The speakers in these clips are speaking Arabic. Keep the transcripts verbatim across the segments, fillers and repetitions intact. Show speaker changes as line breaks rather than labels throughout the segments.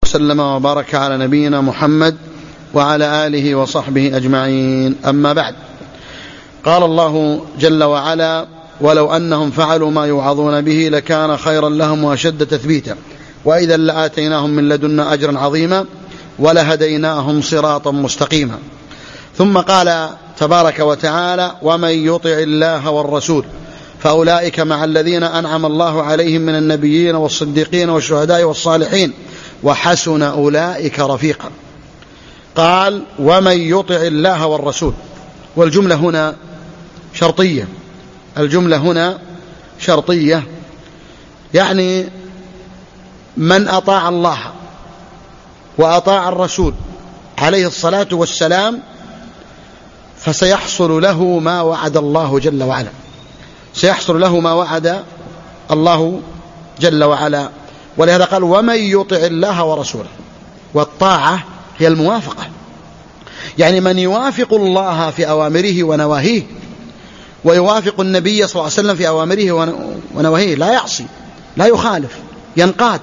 وسلم وبارك على نبينا محمد وعلى آله وصحبه أجمعين. أما بعد، قال الله جل وعلا: ولو أنهم فعلوا ما يوعظون به لكان خيرا لهم وأشد تثبيتا وإذا لآتيناهم من لدنا أجرا عظيما ولهديناهم صراطا مستقيما. ثم قال تبارك وتعالى: ومن يطع الله والرسول فأولئك مع الذين أنعم الله عليهم من النبيين والصديقين والشهداء والصالحين وحسن أولئك رفيقا. قال: ومن يطع الله والرسول، والجملة هنا شرطية، الجملة هنا شرطية، يعني من أطاع الله وأطاع الرسول عليه الصلاة والسلام فسيحصل له ما وعد الله جل وعلا، سيحصل له ما وعد الله جل وعلا. ولهذا قال: ومن يطع الله ورسوله، والطاعة هي الموافقة، يعني من يوافق الله في أوامره ونواهيه ويوافق النبي صلى الله عليه وسلم في أوامره ونواهيه، لا يعصي لا يخالف، ينقاد،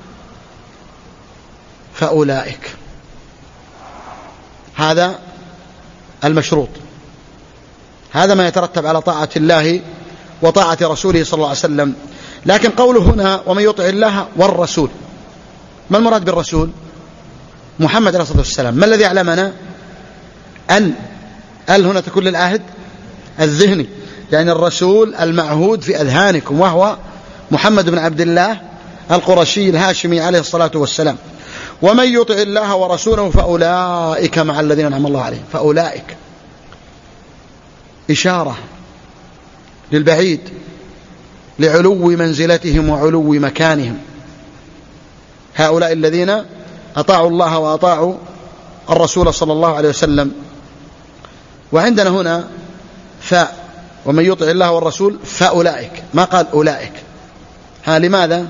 فأولئك، هذا المشروط، هذا ما يترتب على طاعة الله وطاعة رسوله صلى الله عليه وسلم. لكن قوله هنا: ومن يطع الله والرسول، ما المراد بالرسول؟ محمد عليه الصلاة والسلام. ما الذي يعلمنا؟ ال ال هنا تكون للعهد الذهني، يعني الرسول المعهود في أذهانكم، وهو محمد بن عبد الله القرشي الهاشمي عليه الصلاة والسلام. ومن يطع الله ورسوله فأولئك مع الذين أنعم الله عليهم. فأولئك إشارة للبعيد، لعلو منزلتهم وعلو مكانهم. هؤلاء الذين أطاعوا الله وأطاعوا الرسول صلى الله عليه وسلم. وعندنا هنا فاء، ومن يطع الله والرسول فأولئك، ما قال أولئك. ها لماذا؟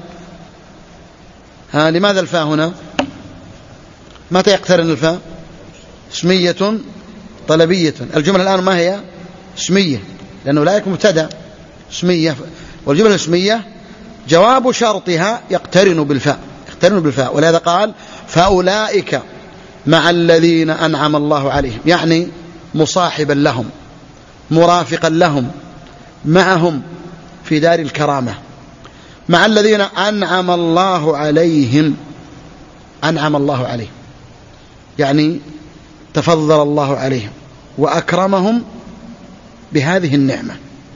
ها لماذا الفاء هنا؟ متى يقترن الفاء؟ اسمية طلبية. الجملة الآن ما هي؟ اسمية، لأن أولئك مبتدأ، اسمية، والجملة الاسمية جواب شرطها يقترن بالفاء، يقترن بالفاء. ولهذا قال: فأولئك مع الذين أنعم الله عليهم، يعني مصاحبا لهم، مرافقا لهم، معهم في دار الكرامة، مع الذين أنعم الله عليهم. أنعم الله عليهم يعني تفضل الله عليهم وأكرمهم بهذه النعمة.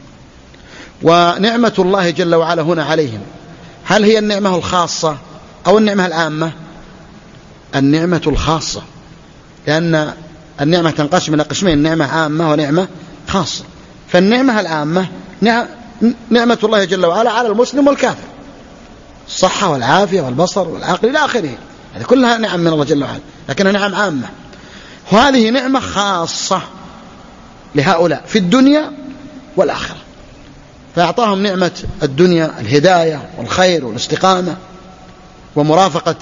ونعمة الله جل وعلا هنا عليهم، هل هي النعمة الخاصة أو النعمة العامة؟ النعمة الخاصة، لأن النعمة تنقسم إلى قسمين: نعمة عامة ونعمة خاصة. فالنعمة العامة نعمة الله جل وعلا على المسلم والكافر، الصحة والعافية والبصر والعقل إلى آخره، هذه كلها نعم من الله جل وعلا، لكنها نعم عامة. وهذه نعمة خاصة لهؤلاء في الدنيا والآخرة، فأعطاهم نعمة الدنيا الهداية والخير والاستقامة ومرافقة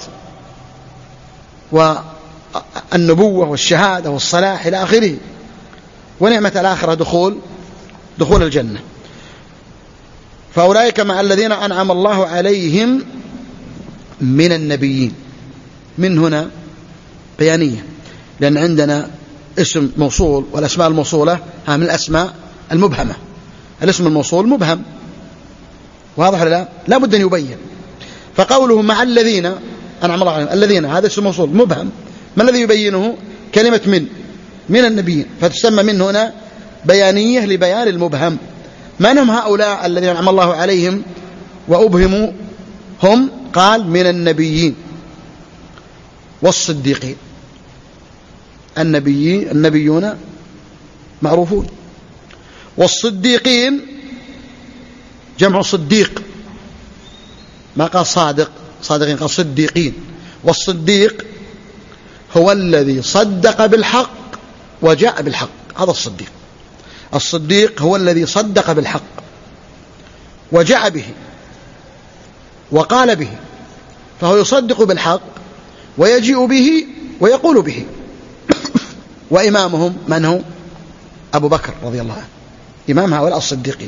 والنبوة والشهادة والصلاح إلى آخره. ونعمة الآخرة دخول دخول الجنة. فأولئك مع الذين أنعم الله عليهم من النبيين. من هنا بيانية، لأن عندنا اسم موصول، والأسماء الموصولة ها من الأسماء المبهمة. الاسم الموصول مبهم، واضح ولا لا؟ لا بد أن يبين. فقوله مع الذين أنعم الله عليهم، الذين هذا اسم موصول مبهم، ما الذي يبينه؟ كلمة من من النبيين، فتسمى من هنا بيانية لبيان المبهم. من هم هؤلاء الذين أنعم الله عليهم وأبهموا؟ هم قال من النبيين والصديقين. النبيين النبيون معروفون، والصديقين جمع صديق، ما قال صادق صادقين، قال صديقين. والصديق هو الذي صدق بالحق وجاء بالحق، هذا الصديق. الصديق هو الذي صدق بالحق وجاء به وقال به، فهو يصدق بالحق ويجيء به ويقول به. وإمامهم من هو؟ أبو بكر رضي الله عنه، إمام هؤلاء الصديقين.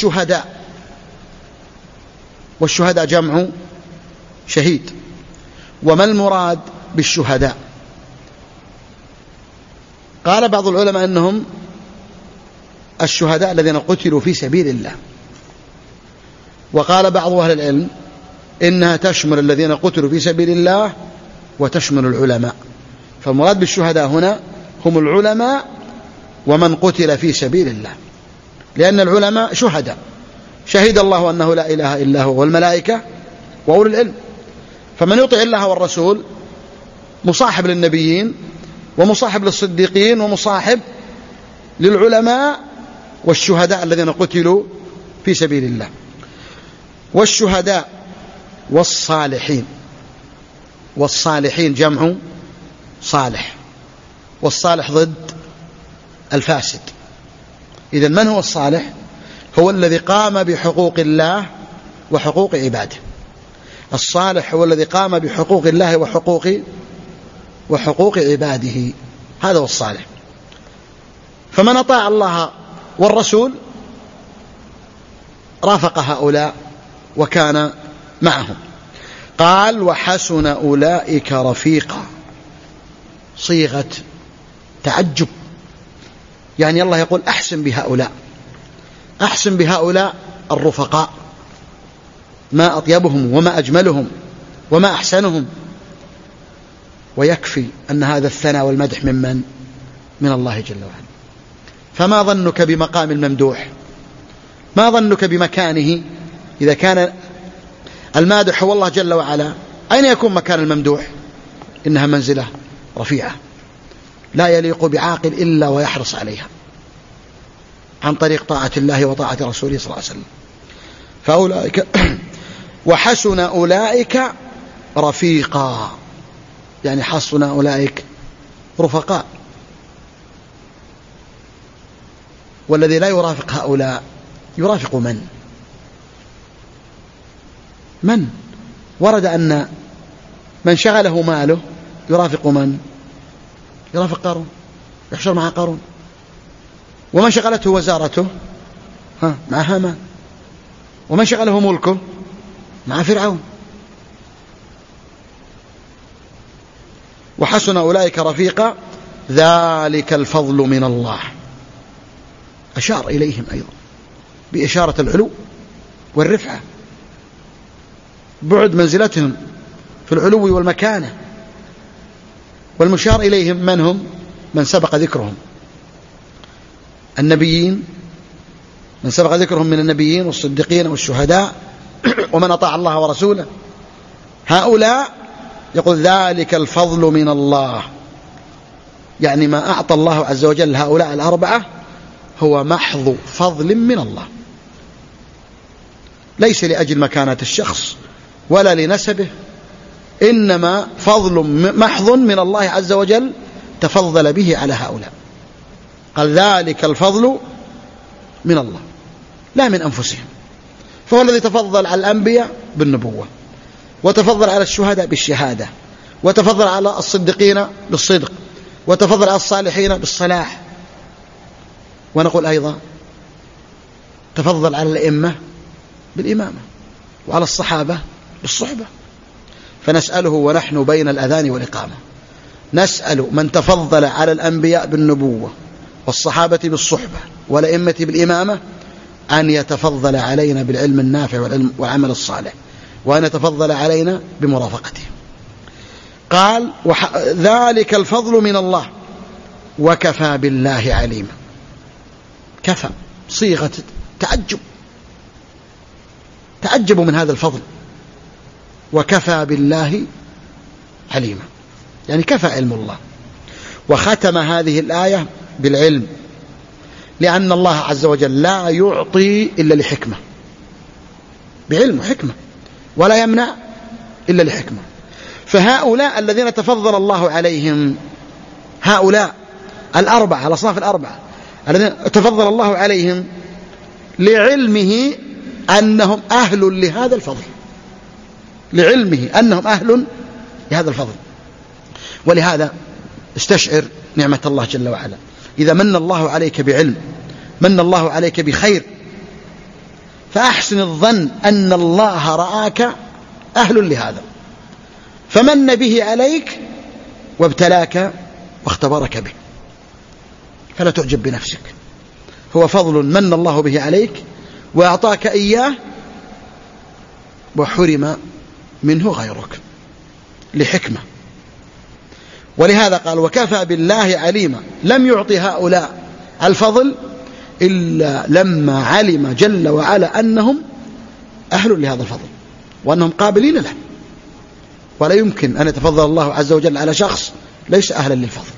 والشهداء، والشهداء جمع شهيد. وما المراد بالشهداء؟ قال بعض العلماء أنهم الشهداء الذين قتلوا في سبيل الله، وقال بعض أهل العلم إنها تشمل الذين قتلوا في سبيل الله وتشمل العلماء، فالمراد بالشهداء هنا هم العلماء ومن قتل في سبيل الله، لأن العلماء شهداء، شهد الله أنه لا إله إلا هو والملائكة وأولي العلم، فمن يطع الله والرسول مصاحب للنبيين ومصاحب للصديقين ومصاحب للعلماء والشهداء الذين قتلوا في سبيل الله. والشهداء والصالحين، والصالحين جمع صالح، والصالح ضد الفاسد. إذن من هو الصالح؟ هو الذي قام بحقوق الله وحقوق عباده. الصالح هو الذي قام بحقوق الله وحقوق وحقوق عباده، هذا هو الصالح. فمن أطاع الله والرسول رافق هؤلاء وكان معهم. قال وحسن أولئك رفيقا، صيغة تعجب، يعني الله يقول أحسن بهؤلاء، أحسن بهؤلاء الرفقاء، ما أطيبهم وما أجملهم وما أحسنهم. ويكفي أن هذا الثناء والمدح ممن؟ من الله جل وعلا. فما ظنك بمقام الممدوح؟ ما ظنك بمكانه؟ إذا كان المادح هو الله جل وعلا، أين يكون مكان الممدوح؟ إنها منزلة رفيعة لا يليق بعاقل إلا ويحرص عليها عن طريق طاعة الله وطاعة رسوله صلى الله عليه وسلم. فأولئك وحسن أولئك رفيقا، يعني حسن أولئك رفقاء. والذي لا يرافق هؤلاء يرافق من؟ من ورد أن من شغله ماله يرافق من؟ يرافق قارون، يحشر مع قارون. ومن شغلته وزارته ها مع هامان. ومن شغله ملكه مع فرعون. وحسن أولئك رفيقا ذلك الفضل من الله. أشار إليهم أيضا بإشارة العلو والرفعة، بعد منزلتهم في العلو والمكانة. والمشار إليهم من هم؟ من سبق ذكرهم، النبيين، من سبق ذكرهم من النبيين والصديقين والشهداء ومن أطاع الله ورسوله. هؤلاء يقول ذلك الفضل من الله، يعني ما أعطى الله عز وجل هؤلاء الأربعة هو محض فضل من الله، ليس لأجل مكانة الشخص ولا لنسبه، إنما فضل محض من الله عز وجل تفضل به على هؤلاء. قال ذلك الفضل من الله لا من أنفسهم، فهو الذي تفضل على الأنبياء بالنبوة، وتفضل على الشهداء بالشهادة، وتفضل على الصديقين بالصدق، وتفضل على الصالحين بالصلاح. ونقول أيضا تفضل على الأئمة بالإمامة، وعلى الصحابة بالصحبة. فنسأله ونحن بين الأذان والإقامة، نسأل من تفضل على الأنبياء بالنبوة والصحابة بالصحبة والأئمة بالإمامة أن يتفضل علينا بالعلم النافع والعمل الصالح، وأن يتفضل علينا بمرافقته. قال ذلك الفضل من الله وكفى بالله عليما. كفى صيغة تعجب، تعجبوا من هذا الفضل. وكفى بالله عليما، يعني كفى علم الله. وختم هذه الآية بالعلم، لأن الله عز وجل لا يعطي إلا لحكمة، بعلم وحكمة، ولا يمنع إلا لحكمة. فهؤلاء الذين تفضل الله عليهم، هؤلاء الأربعة، الأصناف الأربعة الذين تفضل الله عليهم لعلمه أنهم أهل لهذا الفضل، لعلمه أنهم أهل لهذا الفضل. ولهذا استشعر نعمة الله جل وعلا. إذا من الله عليك بعلم، من الله عليك بخير، فأحسن الظن أن الله رآك أهل لهذا، فمن به عليك وابتلاك واختبرك به، فلا تعجب بنفسك، هو فضل من الله به عليك وأعطاك إياه وحرم منه غيرك لحكمة. ولهذا قال وكفى بالله عليما، لم يعطي هؤلاء الفضل إلا لما علم جل وعلا أنهم أهل لهذا الفضل وأنهم قابلين له، ولا يمكن أن يتفضل الله عز وجل على شخص ليس أهلا للفضل.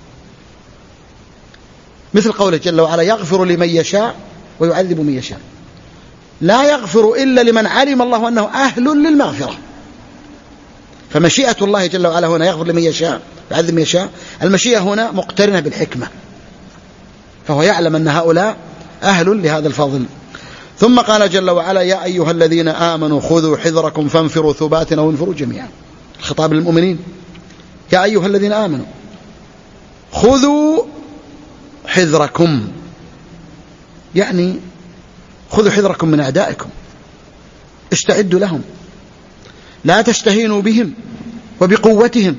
مثل قوله جل وعلا يغفر لمن يشاء ويعذب من يشاء، لا يغفر إلا لمن علم الله أنه أهل للمغفرة. فمشيئة الله جل وعلا هنا يغفر لمن يشاء ويعذب من يشاء، المشيئة هنا مقترنة بالحكمة، فهو يعلم أن هؤلاء أهل لهذا الفضل. ثم قال جل وعلا يا أيها الذين آمنوا خذوا حذركم فانفروا ثبات أو انفروا جميعا، الخطاب للمؤمنين، يا أيها الذين آمنوا خذوا حذركم، يعني خذوا حذركم من أعدائكم، استعدوا لهم، لا تستهينوا بهم وبقوتهم.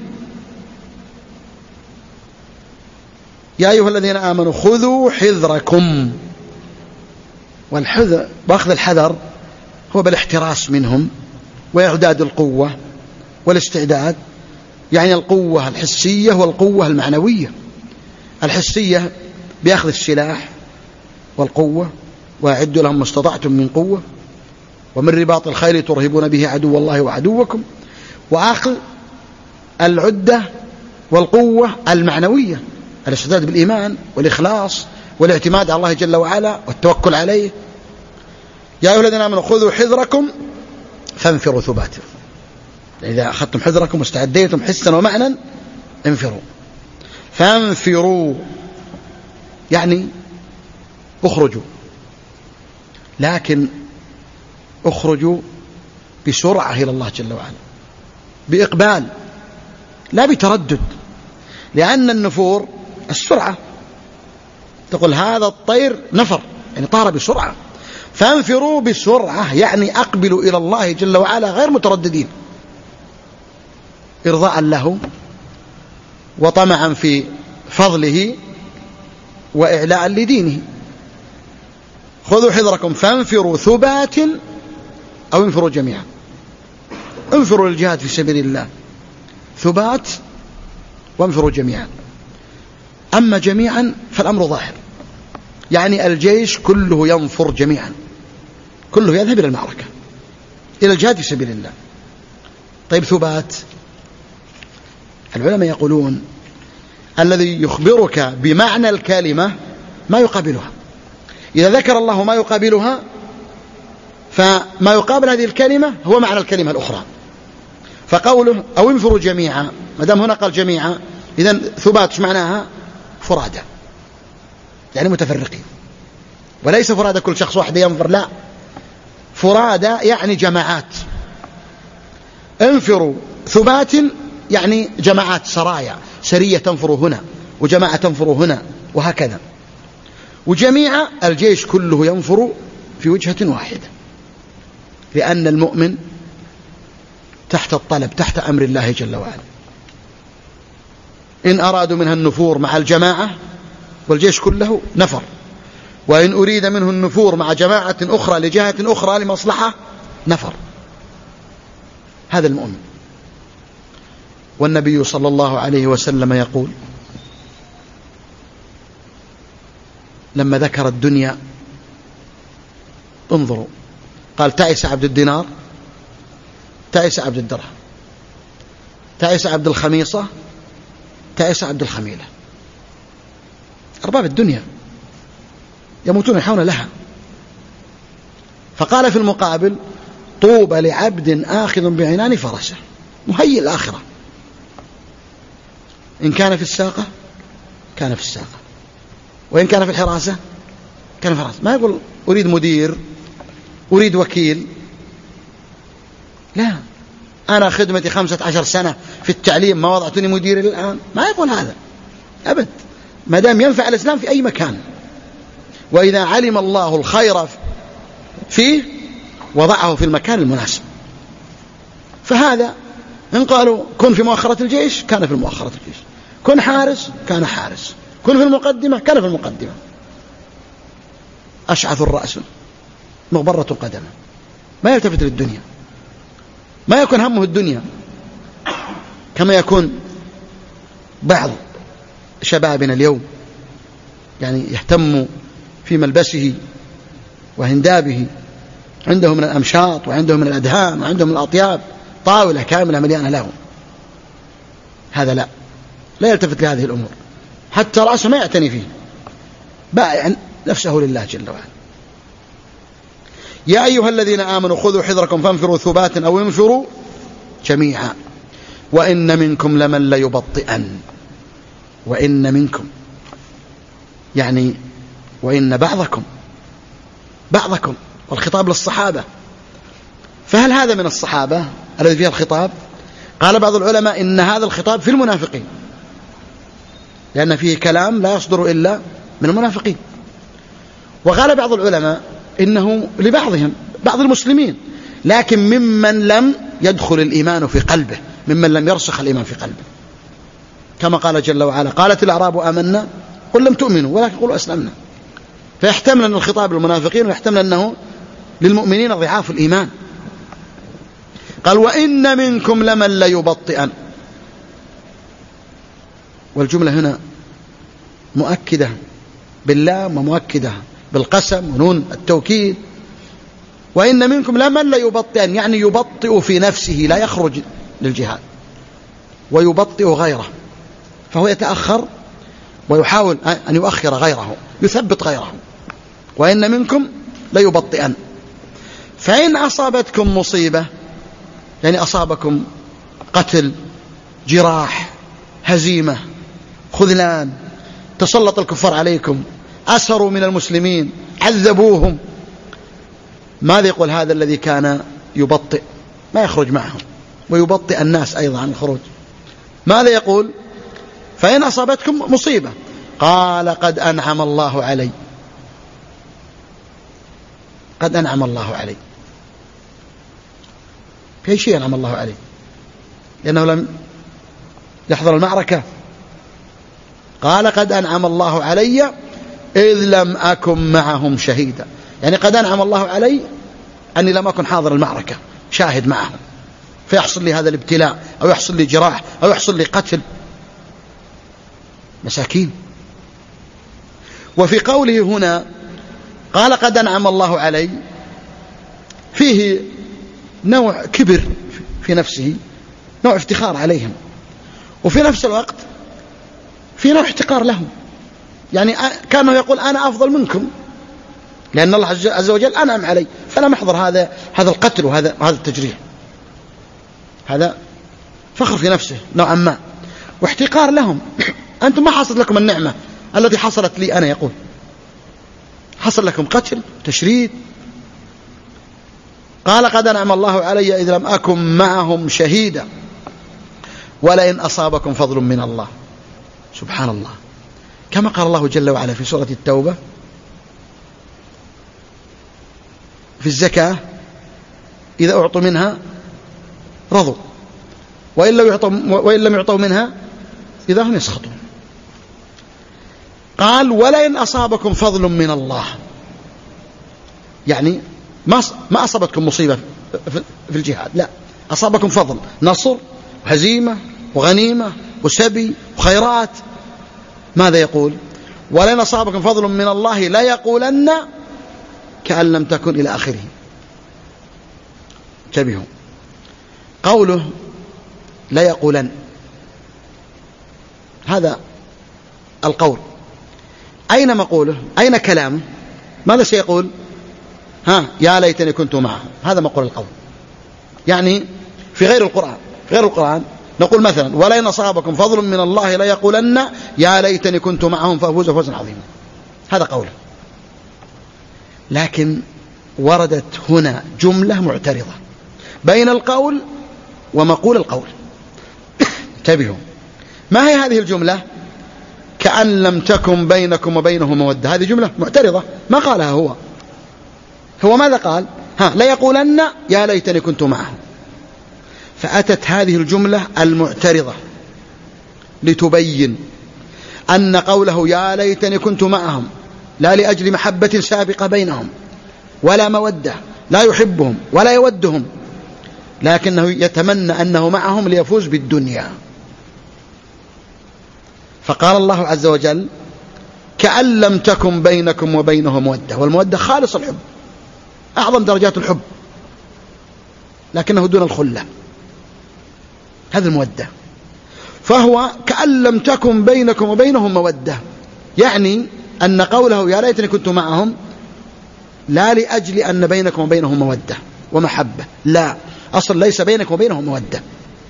يا أيها الذين آمنوا خذوا حذركم، والحذر وأخذ الحذر هو بالاحتراس منهم وإعداد القوة والاستعداد، يعني القوة الحسية والقوة المعنوية. الحسية بأخذ السلاح والقوة، وأعدوا لهم ما استطعتم من قوة ومن رباط الخيل ترهبون به عدو الله وعدوكم، وأخذ العدة والقوة المعنوية، الاستعداد بالإيمان والإخلاص والاعتماد على الله جل وعلا والتوكل عليه. يا أيها الذين آمنوا خذوا حذركم فانفروا ثبات، إذا أخذتم حذركم واستعديتم حسا ومعنى انفروا. فانفروا يعني اخرجوا، لكن اخرجوا بسرعة إلى الله جل وعلا، بإقبال لا بتردد، لأن النفور السرعة، تقول هذا الطير نفر يعني طار بسرعة. فانفروا بسرعة يعني أقبلوا إلى الله جل وعلا غير مترددين، إرضاء له وطمعا في فضله وإعلاء لدينه. خذوا حذركم فانفروا ثبات أو انفروا جميعا، انفروا للجهاد في سبيل الله ثبات وانفروا جميعا. أما جميعا فالأمر ظاهر، يعني الجيش كله ينفر جميعا، كله يذهب إلى المعركة إلى الجهاد في سبيل الله. طيب ثبات، العلماء يقولون الذي يخبرك بمعنى الكلمة ما يقابلها، إذا ذكر الله ما يقابلها فما يقابل هذه الكلمة هو معنى الكلمة الأخرى. فقوله أو انفروا جميعا، ما دام هنا قال جميعا إذن ثبات معناها فرادى، يعني متفرقين، وليس فرادى كل شخص واحد ينفر، لا، فرادى يعني جماعات. انفروا ثبات يعني جماعات، سرايا، سرية تنفر هنا وجماعة تنفر هنا وهكذا. وجميع الجيش كله ينفر في وجهة واحدة، لأن المؤمن تحت الطلب، تحت أمر الله جل وعلا. إن أرادوا منها النفور مع الجماعة والجيش كله نفر، وإن أريد منه النفور مع جماعة أخرى لجهة أخرى لمصلحة نفر. هذا المؤمن. والنبي صلى الله عليه وسلم يقول لما ذكر الدنيا، انظروا، قال تعس عبد الدينار، تعس عبد الدرهم، تعس عبد الخميصة، تعس عبد الخميلة. أرباب الدنيا يموتون يحون لها. فقال في المقابل طوبى لعبد آخذ بعنان فرسه، مهيئ الآخرة، إن كان في الساقة كان في الساقة، وإن كان في الحراسة كان في الحراسة. ما يقول أريد مدير، أريد وكيل، لا، أنا خدمتي خمسة عشر سنة في التعليم ما وضعتني مدير الآن، ما يقول هذا أبد، ما دام ينفع الإسلام في أي مكان، وإذا علم الله الخير فيه وضعه في المكان المناسب. فهذا إن قالوا كن في مؤخرة الجيش كان في مؤخرة الجيش، كن حارس كان حارس، كن في المقدمة كان في المقدمة. أشعث الرأس مغبرة القدم، ما يلتفت للدنيا، ما يكون همه الدنيا كما يكون بعض شبابنا اليوم، يعني يهتم في ملبسه وهندابه، عنده من الأمشاط وعنده من الأدهان وعنده من الأطياب طاولة كاملة مليانة له. هذا لا لا يلتفت لهذه الأمور، حتى رأسه ما يعتني فيه، بائع نفسه لله جل وعلا. يا أيها الذين آمنوا خذوا حذركم فانفروا ثبات أو انفروا جميعا وإن منكم لمن ليبطئن. وإن منكم يعني وإن بعضكم بعضكم، والخطاب للصحابة. فهل هذا من الصحابة الذي فيها الخطاب؟ قال بعض العلماء إن هذا الخطاب في المنافقين، لأن فيه كلام لا يصدر إلا من المنافقين. وقال بعض العلماء إنه لبعضهم، بعض المسلمين، لكن ممن لم يدخل الإيمان في قلبه، ممن لم يرسخ الإيمان في قلبه، كما قال جل وعلا قالت الأعراب آمنا قل لم تؤمنوا ولكن قولوا أسلمنا. فيحتمل أن الخطاب للمنافقين ويحتمل أنه للمؤمنين ضعاف الإيمان. قال وإن منكم لمن ليبطئن، والجملة هنا مؤكدة باللام ومؤكدة بالقسم ونون التوكيد. وإن منكم لمن ليبطئن يعني يبطئ في نفسه، لا يخرج للجهاد، ويبطئ غيره، فهو يتأخر ويحاول أن يؤخر غيره، يثبت غيره. وإن منكم ليبطئن. فإن أصابتكم مصيبة يعني أصابكم قتل، جراح، هزيمة، خذلان، تسلط الكفار عليكم، أسروا من المسلمين، عذبوهم، ماذا يقول هذا الذي كان يبطئ؟ ما يخرج معهم ويبطئ الناس أيضا عن الخروج. ماذا يقول؟ فإن أصابتكم مصيبة قال قد أنعم الله علي، قد أنعم الله علي. في أي شيء أنعم الله عليه؟ لأنه لم يحضر المعركة. قال قد أنعم الله علي إذ لم أكن معهم شهيدا، يعني قد أنعم الله علي أني لم أكن حاضر المعركة شاهد معهم، فيحصل لي هذا الابتلاء أو يحصل لي جراح أو يحصل لي قتل. مساكين. وفي قوله هنا قال قد أنعم الله علي فيه نوع كبر في نفسه، نوع افتخار عليهم، وفي نفس الوقت في نوع احتقار لهم، يعني كانه يقول أنا أفضل منكم لأن الله عز وجل أنعم علي، فأنا محضر هذا هذا القتل وهذا هذا التجريح. هذا فخر في نفسه نوعا ما واحتقار لهم. أنتم ما حصلت لكم النعمة التي حصلت لي أنا، يقول حصل لكم قتل تشريد. قال قد أنعم الله علي إذ لم أكن معهم شهيدا ولئن أصابكم فضل من الله. سبحان الله، كما قال الله جل وعلا في سورة التوبة في الزكاة إذا أعطوا منها رضوا وإن لم يعطوا, وإن لم يعطوا منها إذا هم يسخطون. قال ولئن أصابكم فضل من الله، يعني ما ما أصابتكم مصيبة في الجهاد، لا، أصابكم فضل، نصر وهزيمة وغنيمة وسبي وخيرات. ماذا يقول؟ ولئن أصابكم فضل من الله لا يقولن كأن لم تكن إلى آخره. انتبهوا، قوله لا يقولن هذا القول أين مقوله؟ أين كلامه؟ ماذا سيقول؟ ها يا ليتني كنت معهم، هذا مقول القول. يعني في غير القرآن، في غير القرآن نقول مثلا ولئن أصابكم فضل من الله لا يقولن يا ليتني كنت معهم فأفوز فوزا عظيما، هذا قوله. لكن وردت هنا جملة معترضة بين القول ومقول القول. انتبهوا، ما هي هذه الجملة؟ كأن لم تكن بينكم وبينه مودة، هذه جملة معترضة ما قالها هو. هو ماذا قال؟ ها لا يقولن يا ليتني كنت معهم، فأتت هذه الجملة المعترضة لتبين أن قوله يا ليتني كنت معهم لا لأجل محبة سابقة بينهم ولا مودة، لا يحبهم ولا يودهم، لكنه يتمنى أنه معهم ليفوز بالدنيا. فقال الله عز وجل كأن لم تكن بينكم وبينه مودة، والمودة خالص الحب، أعظم درجات الحب، لكنه دون الخلة، هذا المودة. فهو كأن لم تكن بينكم وبينهم مودة، يعني أن قوله يا ليتني كنت معهم لا لأجل أن بينكم وبينهم مودة ومحبة، لا، أصلا ليس بينكم وبينهم مودة.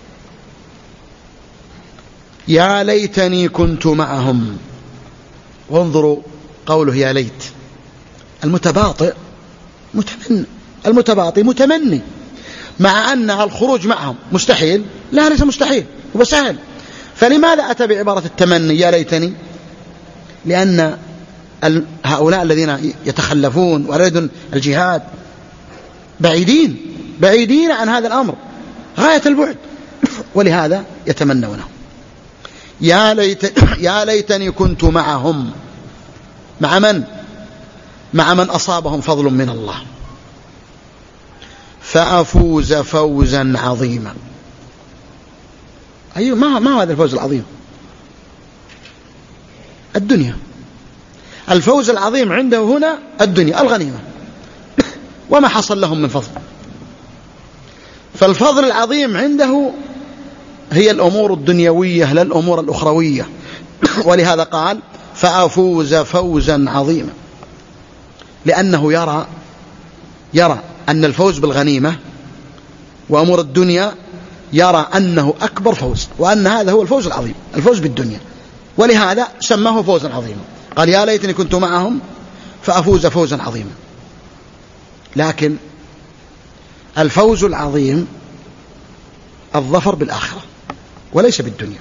يا ليتني كنت معهم، وانظروا قوله يا ليت، المتباطئ متمني، المتباطئ متمني، مع أن الخروج معهم مستحيل، لا ليس مستحيل، هو سهل. فلماذا أتى بعبارة التمني يا ليتني؟ لأن هؤلاء الذين يتخلفون ولا يريدون الجهاد بعيدين بعيدين عن هذا الأمر غاية البعد، ولهذا يتمنونه. يا ليت يا ليتني كنت معهم، مع من؟ مع من أصابهم فضل من الله فأفوز فوزا عظيما. أيوه، ما ما هذا الفوز العظيم؟ الدنيا. الفوز العظيم عنده هنا الدنيا، الغنيمة، وما حصل لهم من فضل. فالفضل العظيم عنده هي الأمور الدنيوية لا الأمور الأخروية، ولهذا قال فأفوز فوزا عظيما، لأنه يرى يرى أن الفوز بالغنيمة وأمور الدنيا يرى أنه أكبر فوز، وأن هذا هو الفوز العظيم، الفوز بالدنيا، ولهذا سماه فوزا عظيما. قال يا ليتني كنت معهم فأفوز فوزا عظيما. لكن الفوز العظيم الظفر بالآخرة وليس بالدنيا.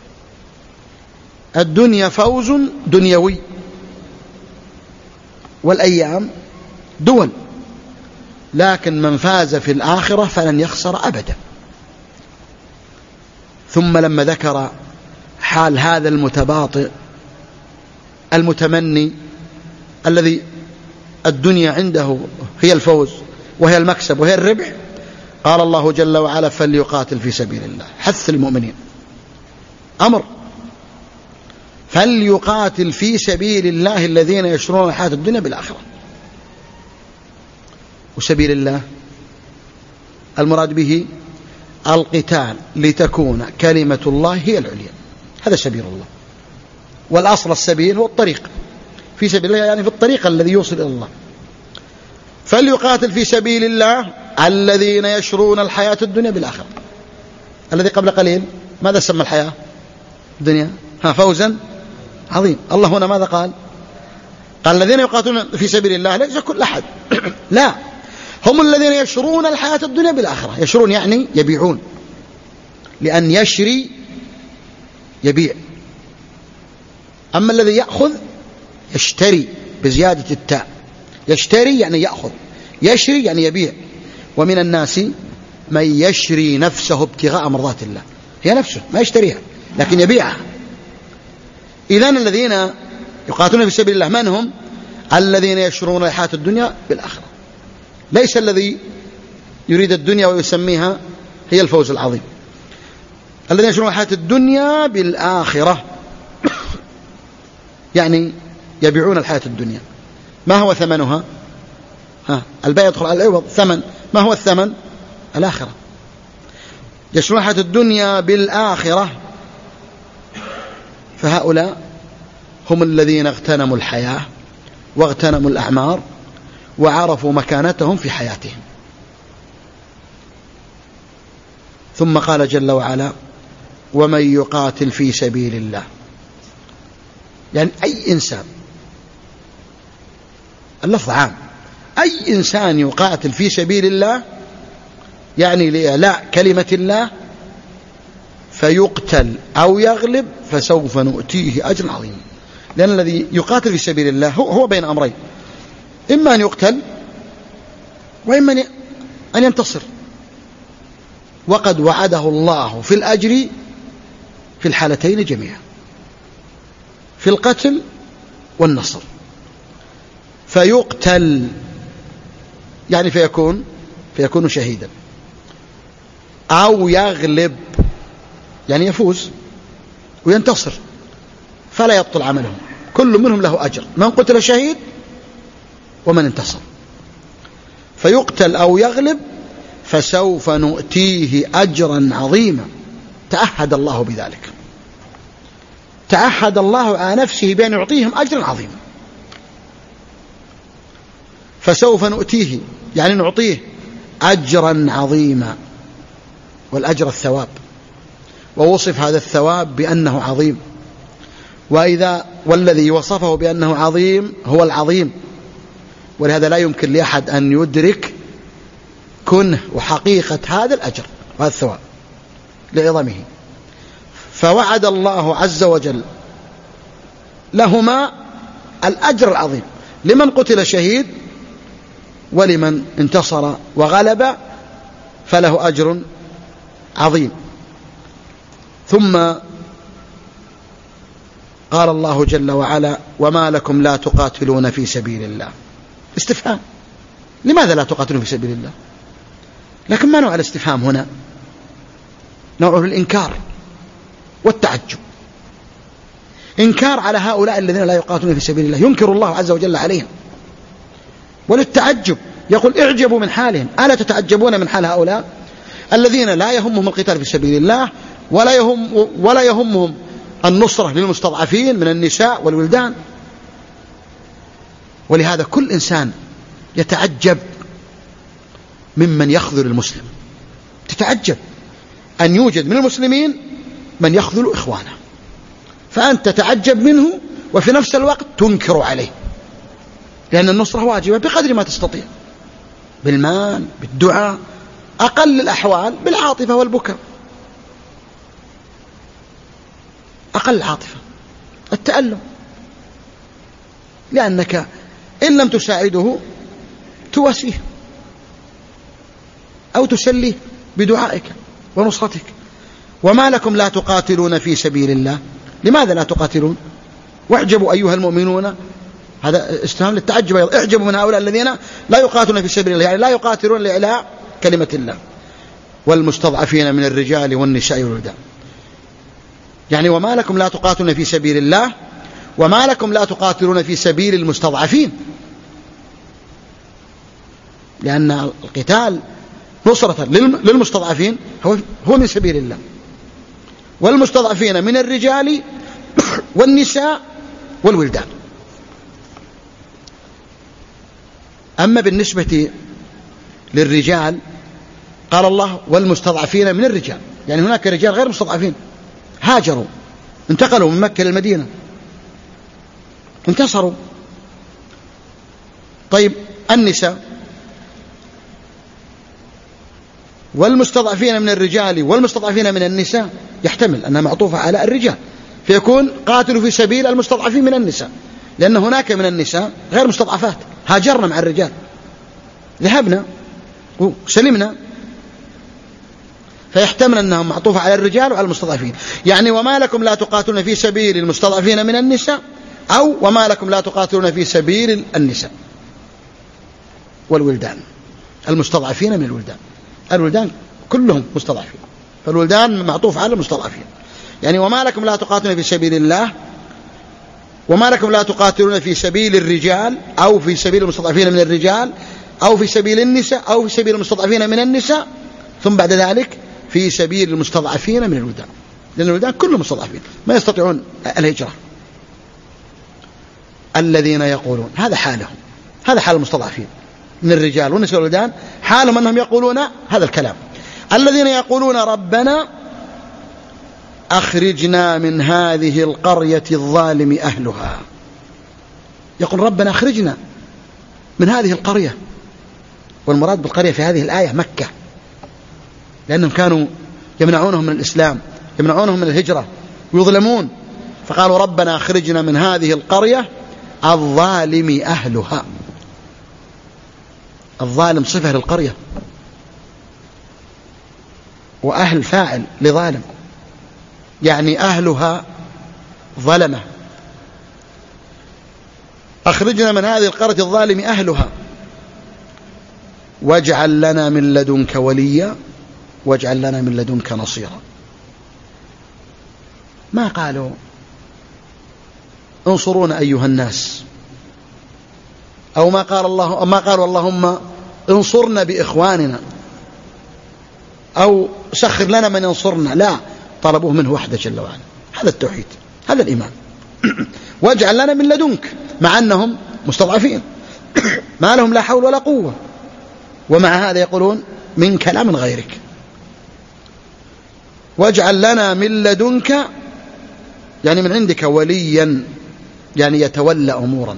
الدنيا فوز دنيوي، والأيام دول، لكن من فاز في الآخرة فلن يخسر أبدا. ثم لما ذكر حال هذا المتباطئ المتمني الذي الدنيا عنده هي الفوز وهي المكسب وهي الربح، قال الله جل وعلا فليقاتل في سبيل الله، حث المؤمنين، أمر، فليقاتل في سبيل الله الذين يشرون الحياة الدنيا بالآخرة. وسبيل الله المراد به القتال لتكون كلمة الله هي العليا، هذا سبيل الله. والأصل السبيل هو الطريق، في سبيل الله يعني في الطريق الذي يوصل إلى الله. فليقاتل في سبيل الله الذين يشرون الحياة الدنيا بالآخرة. الذي قبل قليل ماذا سمى الحياة الدنيا؟ ها، فوزا عظيم. الله هنا ماذا قال؟ قال الذين يقاتلون في سبيل الله ليس كل أحد لا، هم الذين يشرون الحياة الدنيا بالآخرة. يشرون يعني يبيعون، لأن يشري يبيع. أما الذي يأخذ يشتري بزيادة التاء، يشتري يعني يأخذ، يشري يعني يبيع. ومن الناس من يشري نفسه ابتغاء مرضات الله، هي نفسه ما يشتريها لكن يبيعها. إذن الذين يقاتلون في سبيل الله من هم؟ الذين يشرون الحياة الدنيا بالآخرة، ليس الذي يريد الدنيا ويسميها هي الفوز العظيم. الذين يشرون الحياة الدنيا بالآخرة يعني يبيعون الحياة الدنيا. ما هو ثمنها؟ ها، البيع يدخل على العوض، ثمن. ما هو الثمن؟ الآخرة. يشرون الحياة الدنيا بالآخرة، فهؤلاء هم الذين اغتنموا الحياة واغتنموا الأعمار وعرفوا مكانتهم في حياتهم. ثم قال جل وعلا ومن يقاتل في سبيل الله، يعني أي إنسان، اللفظ عام، أي إنسان يقاتل في سبيل الله يعني لإعلاء كلمة الله فيقتل أو يغلب فسوف نؤتيه أجر عظيم. لأن الذي يقاتل في سبيل الله هو بين أمرين، إما أن يقتل وإما أن ينتصر. وقد وعده الله في الأجر في الحالتين جميعا، في القتل والنصر. فيقتل يعني فيكون فيكون شهيدا، أو يغلب يعني يفوز وينتصر، فلا يبطل عملهم، كل منهم له أجر، من قتل شهيد ومن انتصر. فيقتل أو يغلب فسوف نؤتيه أجرا عظيما. تعهد الله بذلك، تعهد الله على نفسه بأن يعطيهم أجرا عظيما. فسوف نؤتيه يعني نعطيه أجرا عظيما، والأجر الثواب، ووصف هذا الثواب بأنه عظيم، وإذا والذي وصفه بأنه عظيم هو العظيم، ولهذا لا يمكن لأحد أن يدرك كنه وحقيقة هذا الأجر وهذا الثواب لعظمه. فوعد الله عز وجل لهما الأجر العظيم، لمن قتل شهيد ولمن انتصر وغلب فله أجر عظيم. ثم قال الله جل وعلا: وما لكم لا تقاتلون في سبيل الله. استفهام، لماذا لا تقاتلون في سبيل الله؟ لكن ما نوع الاستفهام هنا؟ نوع الإنكار والتعجب، إنكار على هؤلاء الذين لا يقاتلون في سبيل الله، ينكر الله عز وجل عليهم، وللتعجب يقول: اعجبوا من حالهم، ألا تتعجبون من حال هؤلاء الذين لا يهمهم القتال في سبيل الله، ولا يهم ولا يهمهم النصرة للمستضعفين من النساء والولدان. ولهذا كل إنسان يتعجب ممن يخذل المسلم، تتعجب أن يوجد من المسلمين من يخذل إخوانه، فأنت تتعجب منه وفي نفس الوقت تنكر عليه، لأن النصرة واجبة بقدر ما تستطيع، بالمال، بالدعاء، أقل الأحوال بالعاطفة والبكاء، أقل العاطفة التألم، لأنك إن لم تساعده تواسيه أو تسليه بدعائك ونصرتك. وما لكم لا تقاتلون في سبيل الله، لماذا لا تقاتلون؟ واعجبوا أيها المؤمنون، هذا استفهام للتعجب أيضا، اعجبوا من هؤلاء الذين لا يقاتلون في سبيل الله، يعني لا يقاتلون لإعلاء كلمة الله. والمستضعفين من الرجال والنساء والولدان، يعني وما لكم لا تقاتلون في سبيل الله، وما لكم لا تقاتلون في سبيل المستضعفين، لأن القتال نصرة للمستضعفين هو من سبيل الله. والمستضعفين من الرجال والنساء والولدان. أما بالنسبة للرجال قال الله: والمستضعفين من الرجال، يعني هناك رجال غير مستضعفين هاجروا، انتقلوا من مكة للمدينة، انتصروا. طيب النساء: والمستضعفين من الرجال والمستضعفين من النساء، يحتمل أنها معطوفة على الرجال، فيكون قاتلوا في سبيل المستضعفين من النساء، لأن هناك من النساء غير مستضعفات هاجرنا مع الرجال، ذهبنا وسلمنا، فيحتمل أنها معطوفة على الرجال وعلى المستضعفين. يعني وما لكم لا تقاتلون في سبيل المستضعفين من النساء، أو وما لكم لا تقاتلون في سبيل النساء والولدان. المستضعفين من الولدان، الولدان كلهم مستضعفين، فالولدان معطوف على المستضعفين. يعني وما لكم لا تقاتلون في سبيل الله، وما لكم لا تقاتلون في سبيل الرجال، أو في سبيل المستضعفين من الرجال، أو في سبيل النساء، أو في سبيل المستضعفين من النساء، ثم بعد ذلك في سبيل المستضعفين من الولدان، لأن الولدان كلهم مستضعفين ما يستطيعون الهجرة. الذين يقولون، هذا حالهم، هذا حال المستضعفين من الرجال والنساء والولدان، حالهم أنهم يقولون هذا الكلام: الذين يقولون ربنا أخرجنا من هذه القرية الظالم أهلها. يقول ربنا أخرجنا من هذه القرية، والمراد بالقرية في هذه الآية مكة، لأنهم كانوا يمنعونهم من الإسلام، يمنعونهم من الهجرة ويظلمون، فقالوا ربنا أخرجنا من هذه القرية الظالم أهلها. الظالم صفة للقرية، وأهل فاعل لظالم، يعني أهلها ظلمة. أخرجنا من هذه القرية الظالم أهلها واجعل لنا من لدنك وليا واجعل لنا من لدنك نصيرا. ما قالوا انصرونا أيها الناس، أو ما قال الله ما قالوا اللهم انصرنا بإخواننا أو سخر لنا من ينصرنا، لا، طلبوه منه وحده جل وعلا. هذا التوحيد، هذا الإيمان. واجعل لنا من لدنك، مع أنهم مستضعفين ما لهم لا حول ولا قوة، ومع هذا يقولون منك لا من غيرك. واجعل لنا من لدنك يعني من عندك وليا، يعني يتولى أمورنا.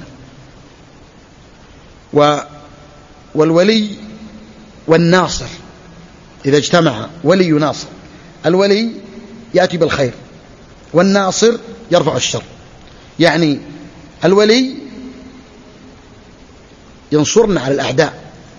و والولي والناصر إذا اجتمع ولي ناصر، الولي يأتي بالخير والناصر يرفع الشر، يعني الولي ينصرنا على الأعداء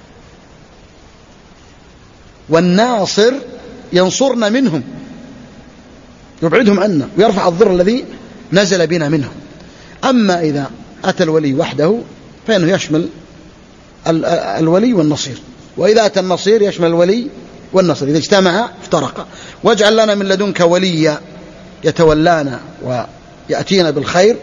والناصر ينصرنا منهم يبعدهم عنا ويرفع الضر الذي نزل بنا منهم. أما إذا أتى الولي وحده فإنه يشمل الولي والنصير، وإذا أتى النصير يشمل الولي والنصر، إذا اجتمع افترقا. واجعل لنا من لدنك وليا يتولانا ويأتينا بالخير،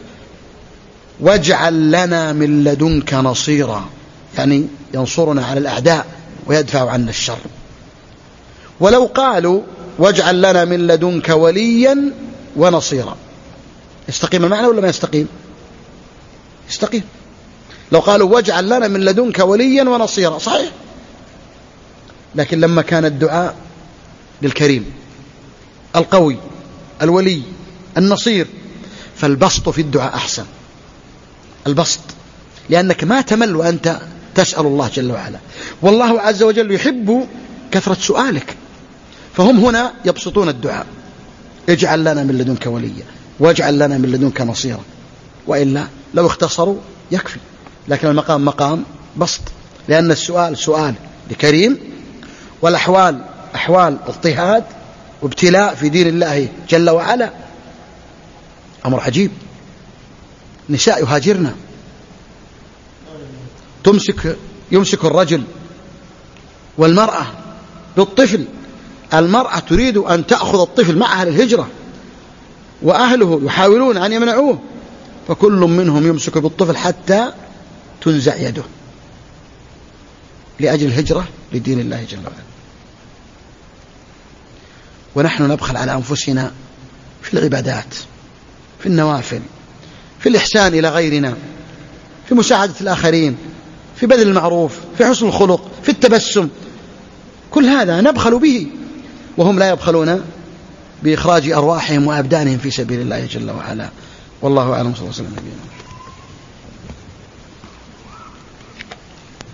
واجعل لنا من لدنك نصيرا، يعني ينصرنا على الأعداء ويدفع عنا الشر. ولو قالوا واجعل لنا من لدنك وليا ونصيرا، يستقيم المعنى ولا ما يستقيم؟ يستقيم. لو قالوا واجعل لنا من لدنك وليا ونصيرا صحيح، لكن لما كان الدعاء للكريم القوي الولي النصير فالبسط في الدعاء أحسن، البسط، لأنك ما تمل وأنت تسأل الله جل وعلا، والله عز وجل يحب كثرة سؤالك، فهم هنا يبسطون الدعاء، اجعل لنا من لدنك وليا واجعل لنا من لدنك نصيرا. وإلا لو اختصروا يكفي، لكن المقام مقام بسط، لأن السؤال سؤال لكريم، والأحوال أحوال اضطهاد وابتلاء في دين الله جل وعلا، أمر عجيب. نساء يهاجرنا، تمسك يمسك الرجل والمرأة بالطفل، المرأة تريد أن تأخذ الطفل معها للهجرة وأهله يحاولون أن يمنعوه، فكل منهم يمسك بالطفل حتى تنزع يده لأجل الهجرة لدين الله جل وعلا. ونحن نبخل على أنفسنا في العبادات، في النوافل، في الإحسان إلى غيرنا، في مساعدة الآخرين، في بذل المعروف، في حسن الخلق، في التبسم، كل هذا نبخل به، وهم لا يبخلون بإخراج أرواحهم وأبدانهم في سبيل الله جل وعلا. والله أعلم. صلى الله عليه وسلم.